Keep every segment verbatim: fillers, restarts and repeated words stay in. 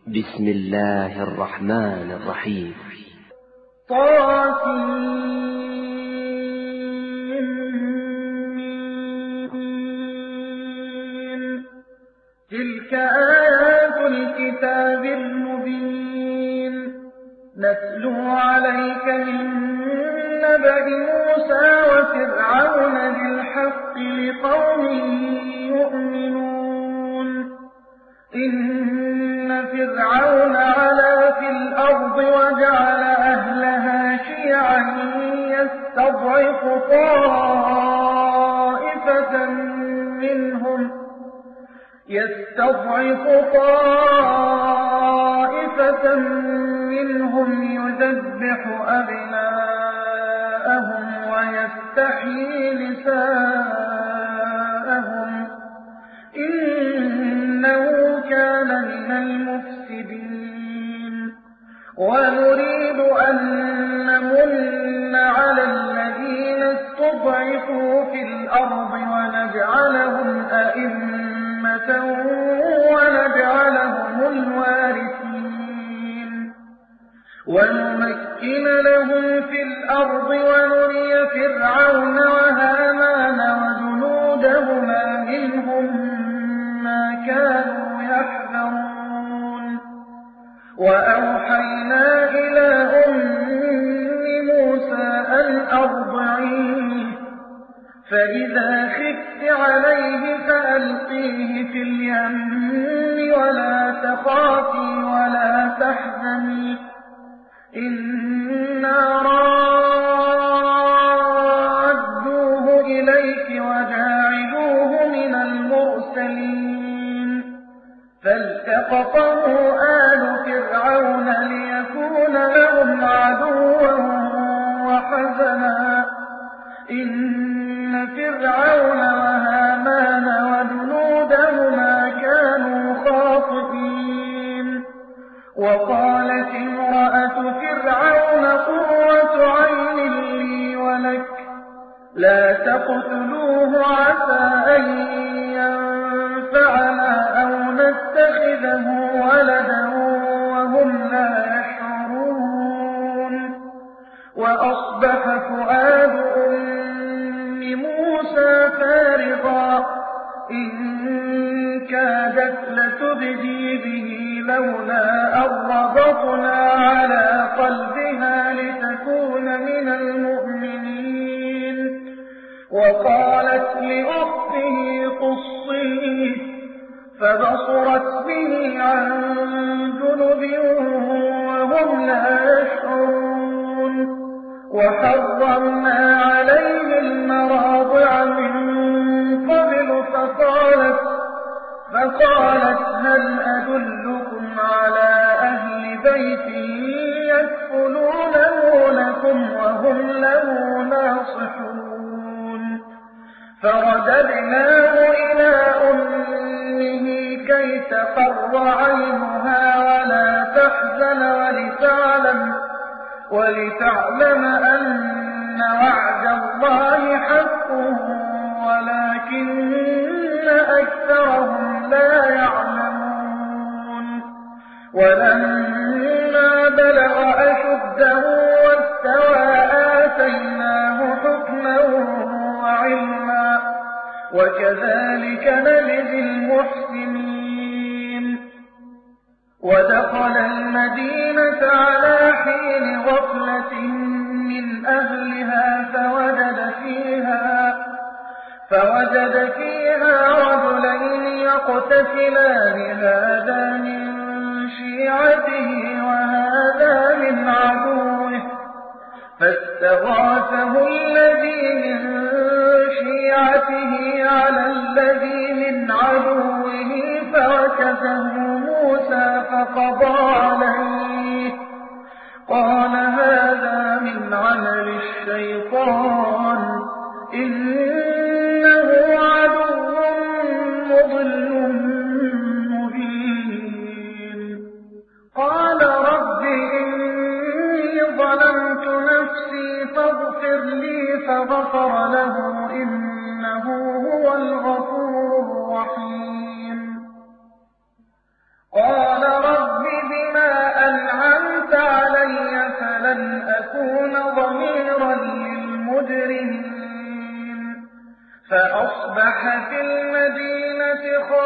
بسم الله الرحمن الرحيم. طاسين. تلك آيات الكتاب المبين نتلو عليك من نبأ موسى وفرعون بالحق لقوم يؤمنون. إن فرعون علا في الأرض وجعل أهلها شيعا يستضعف طائفة منهم يستضعف طائفة منهم يذبح أبناءهم ويستحيي نساءهم إنه كان من المفسدين. ونريد أن نمن على الذين استضعفوا في الأرض ونجعلهم أئمة ونجعلهم الوارثين ونمكن لهم في الأرض ونري فرعون وهامان وجنودهما منهم ما كانوا يحذرون. وأوحينا إلى أم موسى أن أرضعيه فإذا خفت عليه فألقيه في اليم ولا تخافي ولا تحزني إنا رادوه إليك وجاعلوه من المرسلين. فالتقطه آل فرعون ليكون لهم عدوا وحزنا إن فرعون وهامان وجنودهما كانوا خاطئين. وقالت امرأة فرعون قرة عين لي ولك لا تقتلوه عسى أن ينفعنا أو نتخذه ولدا وهم لا يشعرون. وأصبح فؤاد أم موسى فارغا إن كادت لتبدي به لولا أن ربطنا على قلبها لتكون من المؤمنين. وقالت لأخته قصيه فبصرت به عن جنب وهم لا يشعرون. وحرمنا عليه المراضع من قبل فقالت فقالت هل أدلكم على أهل بيت يكفلونه لكم وهم له ناصحون. فرددناه إلى أمه كي تقر عينها ولا تحزن ولتعلم ولتعلم أن وعد الله حق ولكن أكثرهم لا يعلمون. ولما بلغ أشده واستوى آتيناه حكما وعلما وكذلك نجزي المحسنين. ودخل المدينة على حين غفلة من أهلها فوجد فيها فوجد فيها رجلين يقتتلان هذا من شيعته وهذا من عدوه فاستغاثه الذي من شيعته على الذي من عدوه فوكزه موسى فقضى عليه قال هذا من عمل الشيطان إنه عدو مضل مبين. قال رب إني ظلمت نفسي فاغفر لي فغفر له إنه هو الغفور الرحيم. قال رب فأصبح في المدينة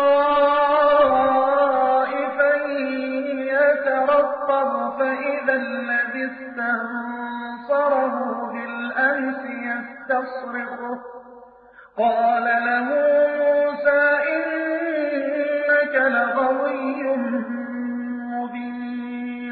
خائفا يترقب فإذا الذي استنصره بالأمس يستصرخه قال له موسى إنك لغوي مبين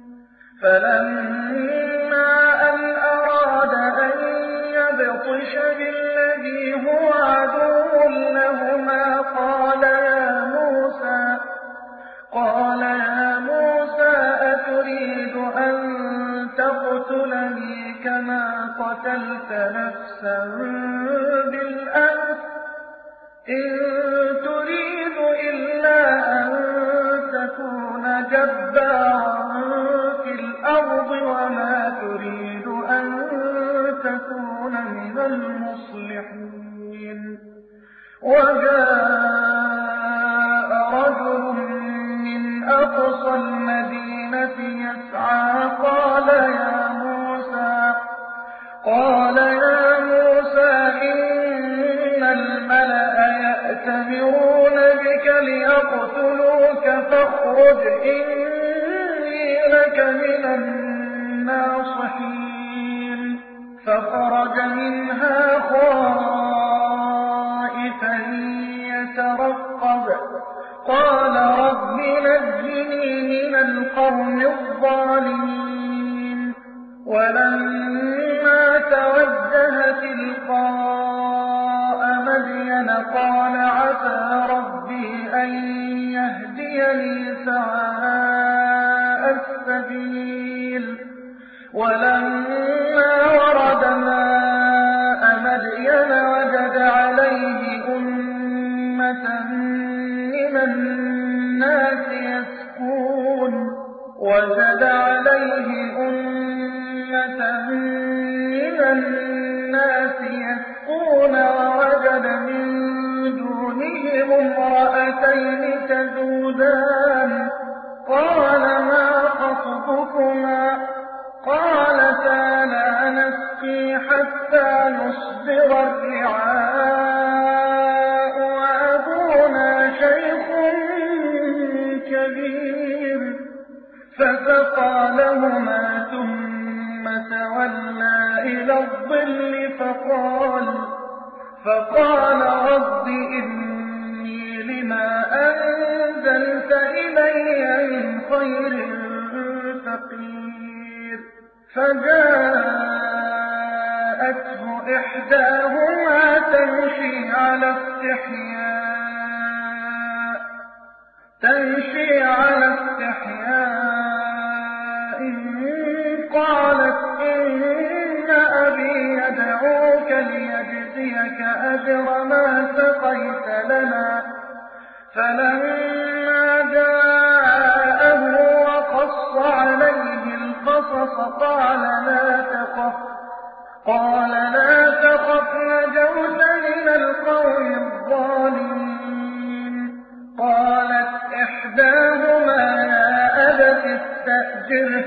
فلما أن أراد أن يبطش بالذي هو عدو لهما قال يا موسى قال يا موسى أتريد أن تقتلني كما قتلت نفسا بالأمس إن تريد إلا أن تكون جبارا في الأرض وما تريد أن تكون من المصلحين وجاء رجل من أقصى المدينة يسعى قال يا موسى قال يا موسى إن الملأ يأتمرون بك ليقتلوك فاخرج إني لك من الناصحين فخرج منها خائفا يترقب قال رب نجني من القوم الظالمين ولما توجه تلقاء مدين قال عسى ربي أن يهديني سواء السبيل ولما ورد ماء مدين وجد عليه أمة من الناس يسكون وجد عليه أمة من الناس يسكون ووجد من دونهم امرأتين تذودان قال ما خطبكما قالتا لا نسقي حتى يصدر الرعاء وأبونا شيخ كبير فسقى لهما ثم تولى إلى الظل فقال فقال رب إني لما أنزلت إلي من خير فقير فجاءته إحداهما تمشي على استحياء تمشي على استحياء قالت إن أبي يدعوك ليجزيك أجر ما سقيت لنا فلما جاءه وقص عليه القصص قال لا تخف قال لا تخف نجوت من القوم الظالمين قالت إحداهما يا أبت استأجره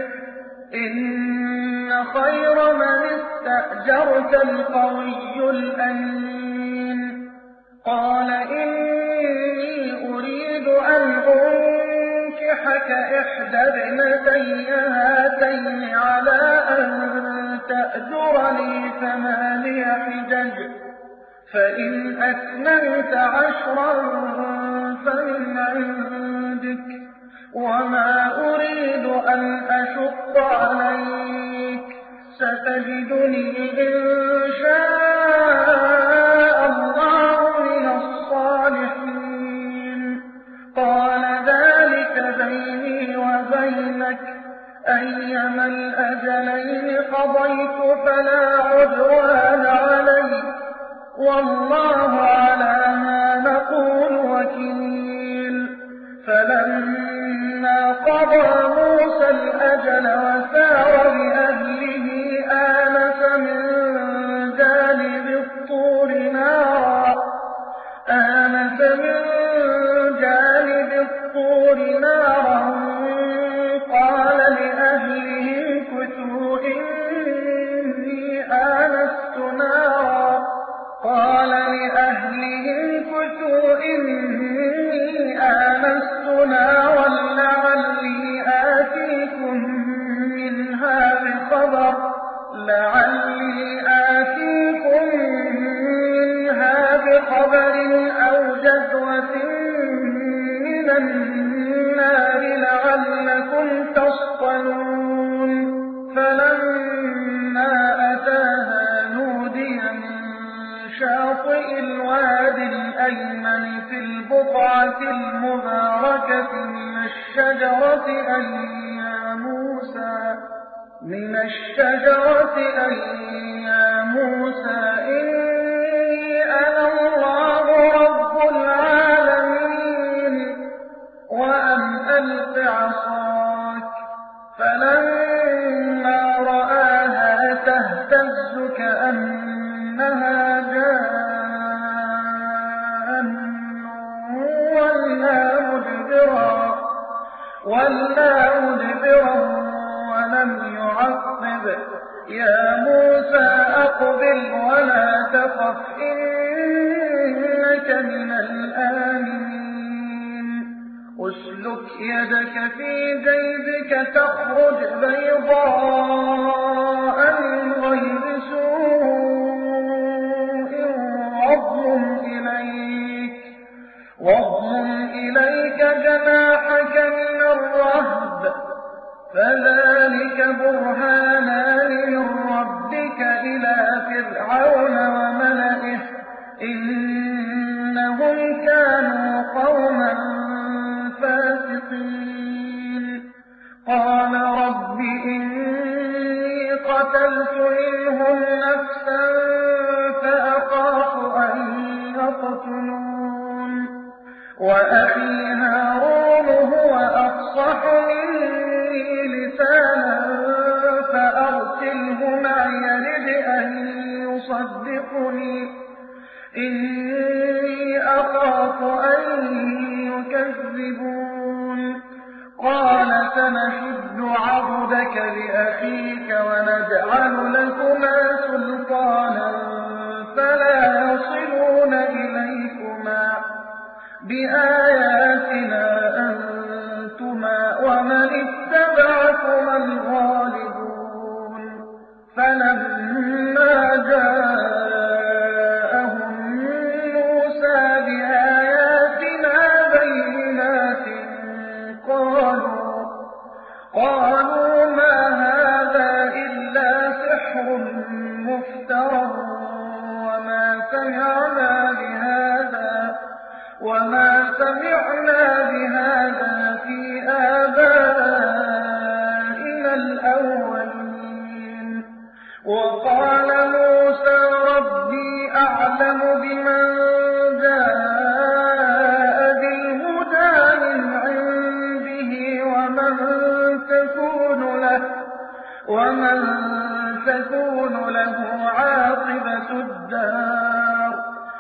إن خير من استأجرت القوي الأمين قال إني أريد أن أنكحك إحدى ابنتي هاتين على أن تأجرني ثماني حجج فإن أتممت عشرا فمن عندك وما أريد أن أشق عليك ستجدني إن شاء الله من الصالحين قال ذلك بيني وبينك أيما الأجلين قضيت فلا عدوان علي والله على ما نقول وكيل فلما قضى موسى الأجل وسار بأهله آنس من جانب الطور نارا آنس من جانب الطور نارا قال لأهله كثوا إني آنست نارا قال لأهله البقعة المباركة من الشجرة أن يا موسى من الشجرة أن يا موسى إني أنا الله رب العالمين وأن ألق عصاك فلما رآها تهتز كأنها جان ولا مدبرا ولا مدبرا ولم يعقب يا موسى أقبل ولا تخف إنك من الآمنين أسلك يدك في جيبك تخرج بيضاء من غير سوء واضمم إليك واضمم إليك جناحك من الرهب فذلك برهانان من ربك إلى فرعون وملئه إنهم كانوا قوما فاسقين قال رب إني قتلت منهم نفسا فأخاف أن يقتلون وأخي هارون هو أفصح مني لسانا فأرسله معي يرد أن يصدقني إني أخاف أن يكذبون قال سنشد عضدك بأخيك ونجعل لكما سلطانا فلا يصلون إليكما بآياتنا أنتما ومن اتبعكما الغالبون فلما جاءهم موسى بآياتنا بينات قالوا قالوا ما هذا إلا سحر مفترى وما سمعنا بهذا وما سمعنا بهذا في آبائنا الأولين وقال موسى ربي أعلم بمن جاء بالهدى من عنده ومن تكون له ومن تكون له عاقبة الدار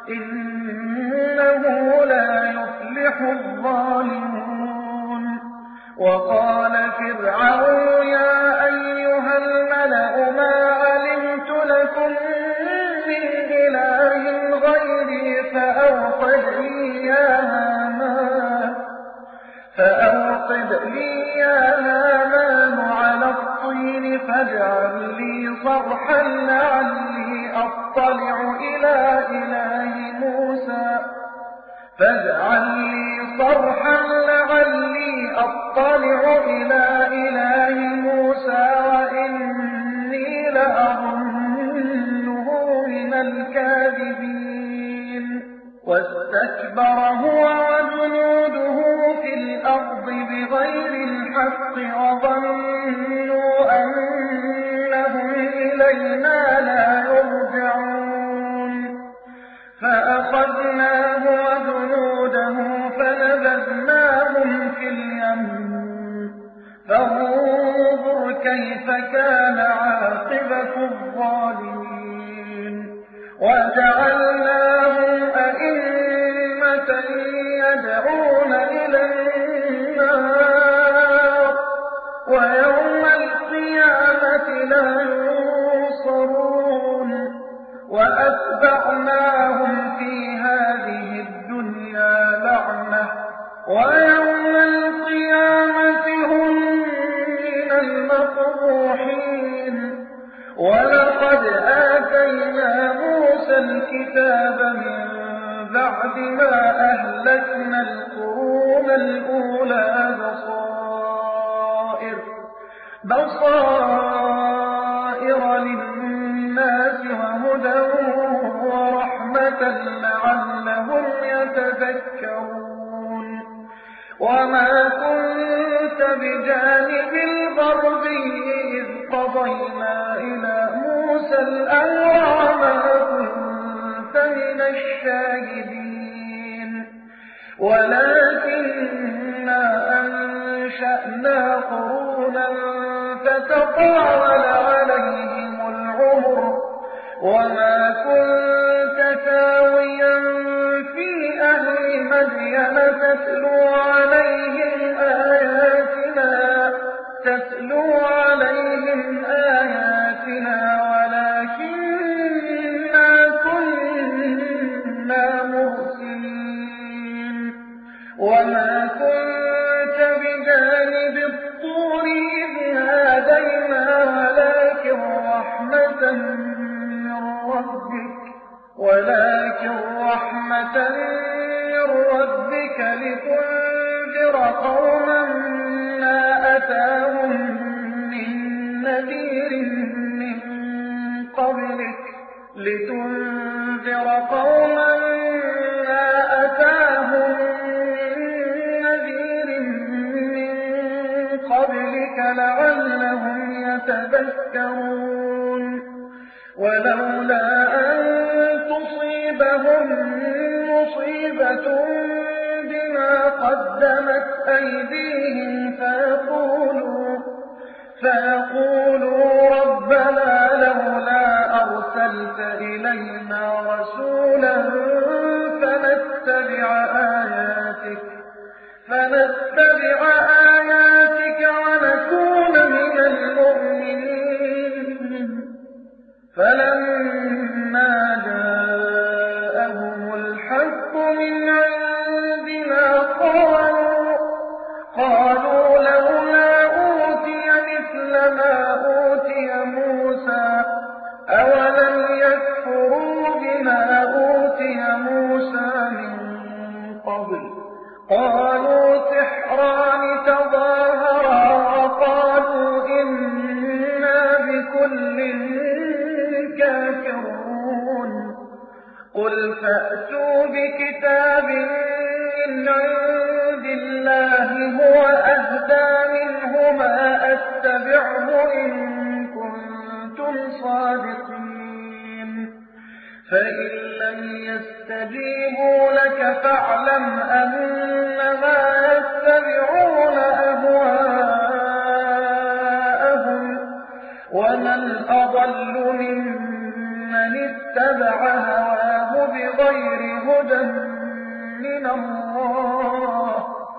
إنه لا يفلح الظالمون وقال فرعون يا أيها الملأ ما علمت لكم من إله غيري فأوقد لي يا هامان فأوقد لي يا هامان على الطين فاجعل لي صرحا لعلي أطلع إلى إله موسى فاجعل لي صرحا لعلي أطلع إلى إله موسى وإني لأظنه من الكاذبين واستكبر هو وجنوده في الأرض بغير الحق وظنوا أنهم إلينا لا يرجعون فأخذناه وجنوده فنبذناهم في اليم فانظر كيف كان عاقبة الظالمين وجعلناهم أئمة يدعون إلى النار ويوم القيامة لا ينصرون وأتبعناهم في هذه الدنيا لعنة ويوم القيامة هم من المقبوحين ولقد آتينا موسى الكتاب من بعد ما أهلكنا القرون الأولى بصائر بصائر للناس وهدى ورحمة لعلهم يتذكرون وما كنت بجانب الغربي إذ قضينا إلى موسى الأمر وما كنت من الشاهدين ولكننا أنشأنا قرونا فتطاول عليهم العمر وما كنت ثاويا في أهل مدين تتلو عليهم آياتنا تتلو عليهم آياتنا ولكننا كنا مرسلين وما كنت بجانب الطور إذ نادينا ولكن رحمة من ربك ولكن رحمة من ربك لتنذر قوما ما أتاهم من نذير من قبلك لتنذر قوما ما أتاهم من نذير من قبلك لعلهم يتذكرون ولولا أن تصيبهم مصيبة بما قدمت أيديهم فيقولوا, فيقولوا ربنا لولا أرسلت إلينا رسولا فنتبع آياتك فنتبع آياتك ونكون من المؤمنين فلما جاءهم الحق من عندنا قالوا, قالوا لولا أوتي مثل ما أوتي موسى أولم يكفروا بما أوتي موسى من قبل قالوا سحران تظاهرا وقالوا إنا بكل كافرون قل فأتوا بكتاب من عند الله هو أهدى منه ما أتبعه إن كنتم صادقين فإن لم يستجيبوا لك فاعلم أنما يتبعون أهواءهم ومن أضل ممن اتبع هواه بغير هدى من الله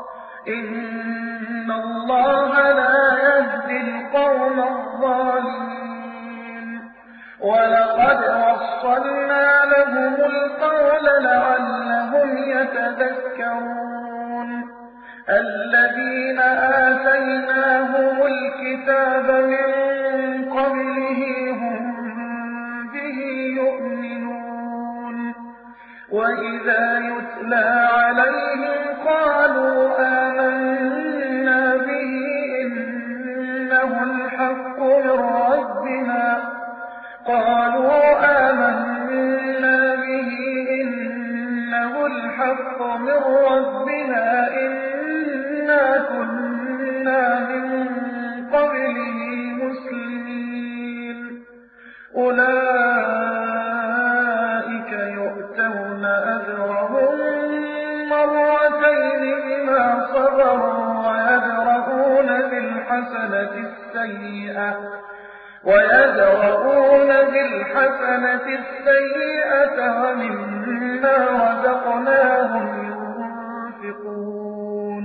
إن الله لا يهدي القوم الظالمين ولقد وصلنا لهم القول لعلهم يتذكرون الذين آتيناهم الكتاب من قبله هم به يؤمنون وإذا يتلى عليهم قالوا آمنا به إنه الحق من ربنا قالوا آمنا به إنه الحق من ربنا إنا كنا من قبله مسلمين أولئك يؤتون أجرهم مرتين بما صبروا ويدرؤون بالحسنة السيئة ويدرؤون بالحسنة السيئة ومما رزقناهم ينفقون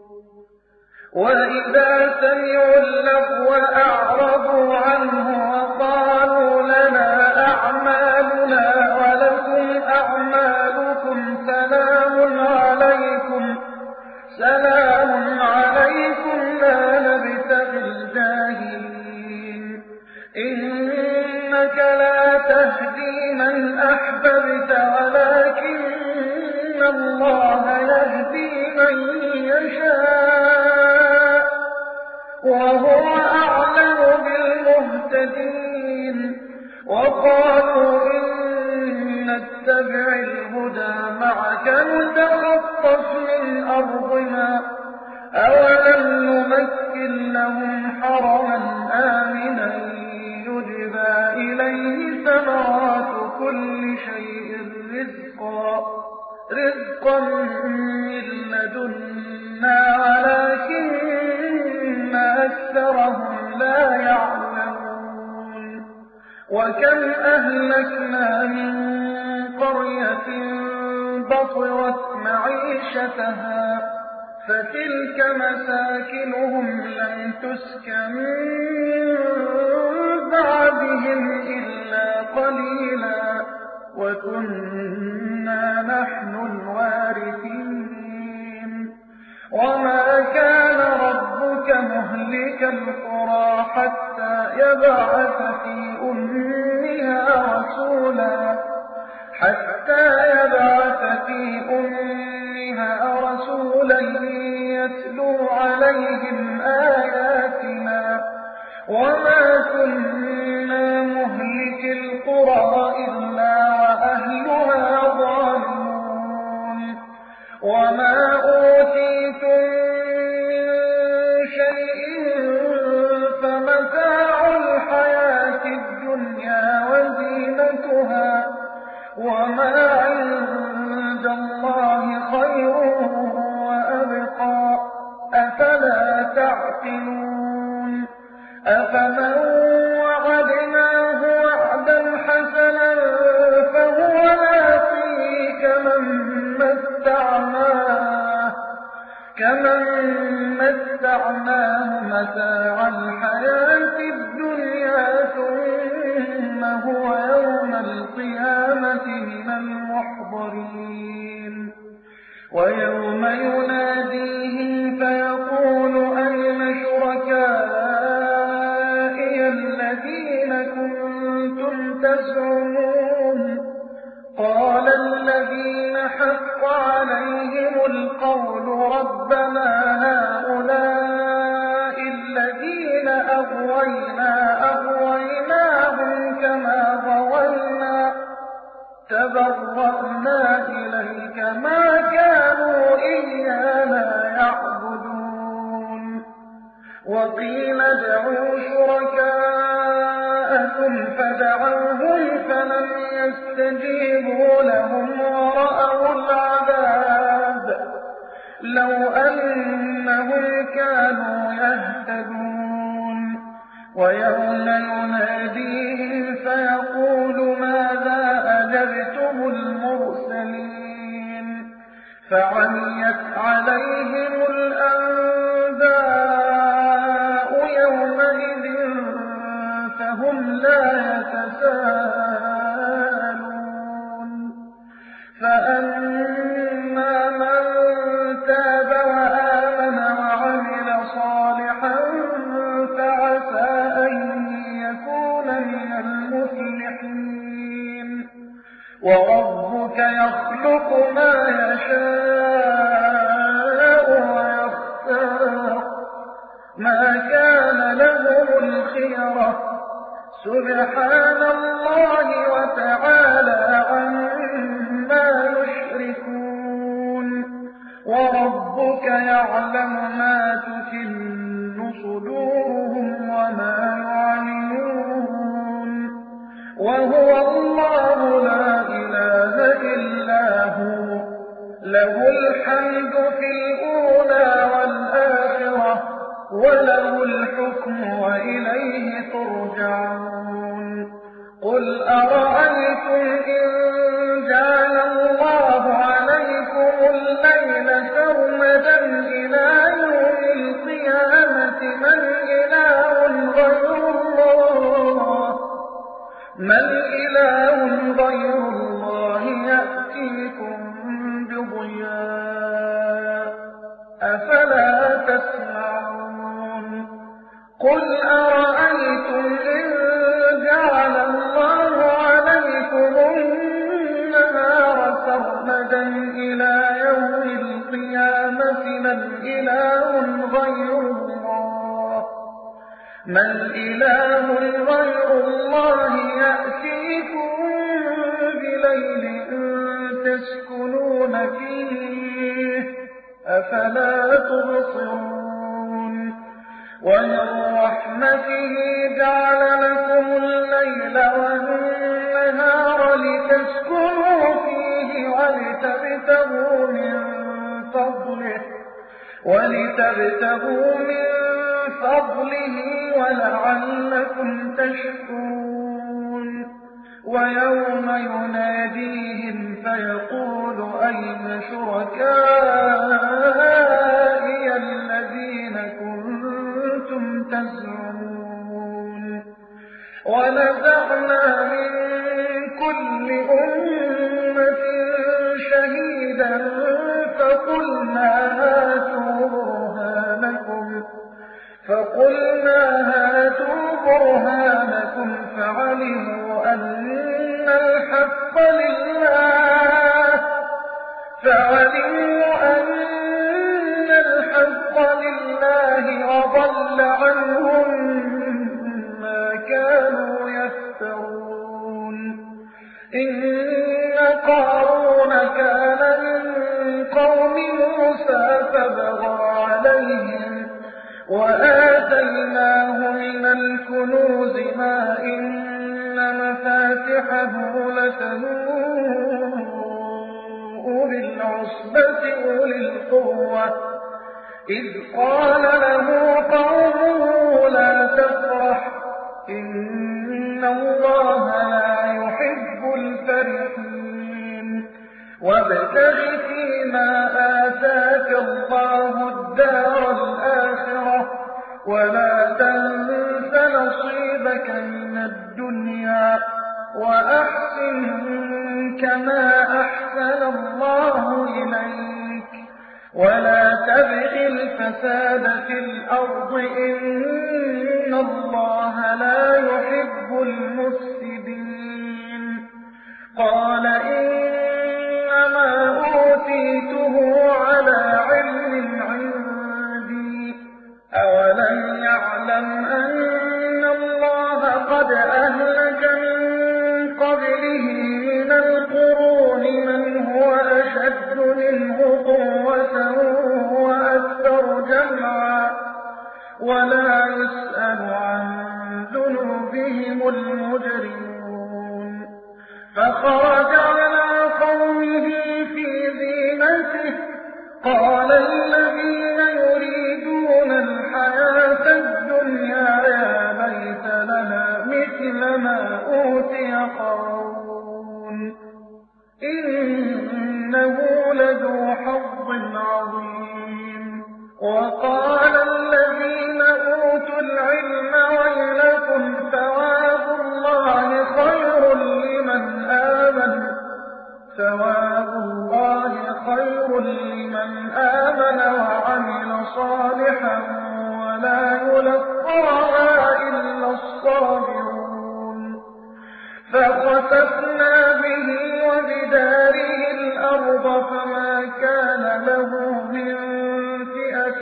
وإذا سمعوا اللغو أعرضوا عنه وقالوا لنا أعمالنا ولكم أعمالكم سلام عليكم سلام عليكم لا نبتغي الجاهلين إنك لا تهدي من أحببت ولكن الله يهدي من يشاء وهو أعلم بالمهتدين وقالوا إن نتبع الهدى معك نتخطف من أرضنا لهم حرما آمنا يجبى إليه ثمرات كل شيء رزقا رزقا من لدنا ولكن أكثرهم لا يعلمون وكم أهلكنا من قرية بطرت معيشتها فتلك مساكنهم لم تسكن من بعدهم إلا قليلا وكنا نحن الوارثين وما كان ربك مهلك القرى حتى يبعث في أمها رسولا حتى يبعث في أمها رسولا يتلو عليهم آياتنا وما كنا مهلك القرى إلا وأهلها ظالمون وما أوتيتم من شيء فمتاع الحياة الدنيا وزينتها وما عند الله خير وأبقى أفلا تعقلون أفمن وعدناه وعدا حسنا فهو لاقيه كمن متعناه كمن متعناه متاع الحياة الدنيا ثم هو يوم القيامة من المحضرين ويوم يناديهم فيقول أين شركائي الذين كنتم تزعمون قال الذين حق عليهم القول ربنا هؤلاء الذين أغوينا أغويناهم كما غوينا تبرأنا إليك ما كانوا إيانا يعبدون وقيل ادعوا شركاءكم فدعوهم فلم يستجيبوا لهم ورأوا العذاب لو أنهم كانوا يهتدون ويوم يناديهم فيقول ماذا أجبتم المرسلين فعميت عليهم الأنباء يومئذ فهم لا يتساءلون فأما من تاب وآمن وعمل صالحا فعسى أن يكون من المفلحين وربك يخلق ما يشاء ويختار ما كان لهم الخيرة سبحان الله وتعالى عما يشركون وربك يعلم ما تكن صدورهم وما يعلنون وهو الله لا إله إلا هو له الحمد في الأولى والآخرة وله الحكم وإليه ترجعون قل أرأيتم إن جعل الله عليكم الليل سرمدا إلى يوم القيامة من إله غير الله من إله غير الله يأتيكم بضياء أفلا تسمعون قل أرأيتم إن جعل الله عليكم النهار سرمدا إلى يوم القيامة من إله غير الله من إله غير الله يأتيكم بليل تسكنون فيه أفلا تبصرون ومن رحمته جعل لكم الليل والنهار لتسكنوا فيه ولتبتغوا من فضله ولتبتغوا من فضله ولعلكم تشكرون ويوم يناديهم فيقول أين شركائي الذين كنتم تزعمون ونزعنا من كل أمة شهيدا فقلنا هاتوا برهانكم فقلنا هاتوا برهانكم فعلموا أن الحق لله فعلموا أن الحق لله وضل عنهم ما كانوا يفترون إن قارون كان من قوم موسى فبغى عليهم وآتيناه من الكنوز ما إن مفاتحه لتنوء بالعصبة أولي القوة إذ قال له قومه لا تفرح إن الله لا يحب الفرحين وابتغ فيما آتاك الله الدار الآخرة ولا تنس نصيبك من الدنيا وأحسن كما أحسن الله إليك ولا تبغ الفساد في الأرض إن الله لا يحب المفسدين قال إنما أوتيته على علم عندي أولم يعلم أن الله قد أهلك من قبله من القرون من هو أشد منه قوة وأكثر جمعا ولا يسأل عن ذنوبهم المجرمون فخرج على قومه في زينته قال الذين يريدون الحياة الدنيا يا ليت لنا مثل ما أوتي قارون إنه لذو حظ عظيم وقال الذين أوتوا العلم ويلكم ثواب الله خير لمن آمن ثواب الله خير لمن آمن وعمل صالحا ولا يلقاها إلا الصابرون فخسفنا به وبداره الأرض فما كان له من فئة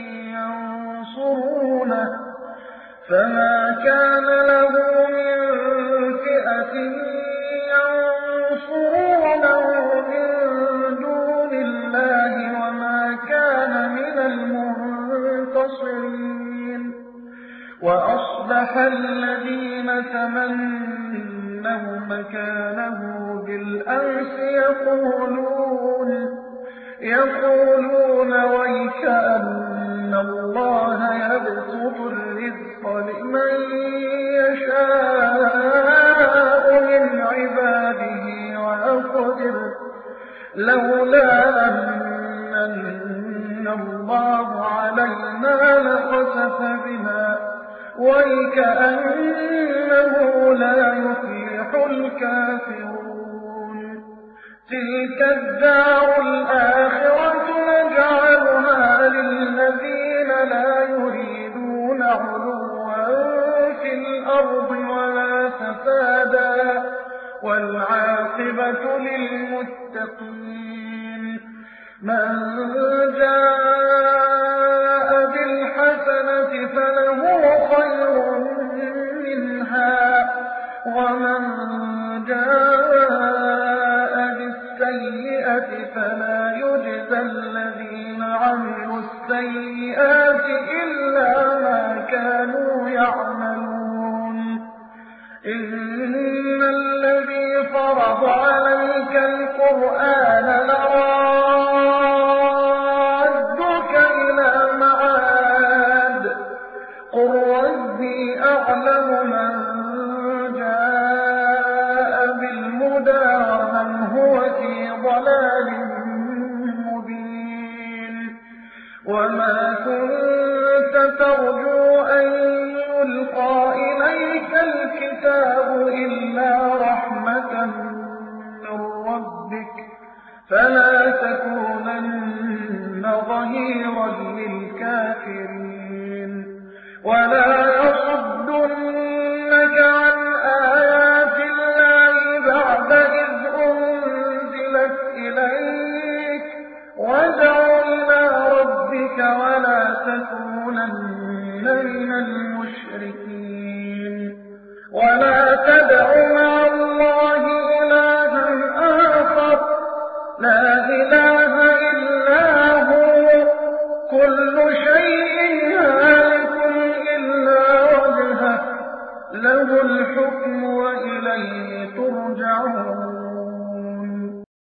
ينصرونه فما كان له من فئة ينصرونه من دون الله وما كان من المنتصرين وأصبح الذين تمنوا مكانه بالأمس يقولون يقولون ويك أن الله يبسط الرزق لمن يشاء من عباده ويقدر لولا أن الله علينا لخسف بنا ويكأنه لا يفلح الكافرون تلك الدار الآخرة نجعلها للذين لا يريدون علوا في الأرض ولا فسادا والعاقبة للمتقين من جاء بالحسنة فله خير منها ومن جاء بالسيئة فلا يجزى الذين عملوا السيئات إلا ما يعملون إن الذي فرض عليك القرآن لرادك إلى معاد قل ربي أعلم من جاء بالهدى ومن هو في ضلال مبين وما كنت ترجو أن يلقى إليك الكتاب إلا رحمة من ربك فلا تكونن ظهيرا للكافرين ولا يصدنك عن آيات الله بعد إذ أنزلت إليك وادع إلى ربك ولا تكونن من المشركين ولا تدع مع الله إلها آخر لا إله إلا هو كل شيء هالك إلا وجهه له الحكم وإليه ترجعون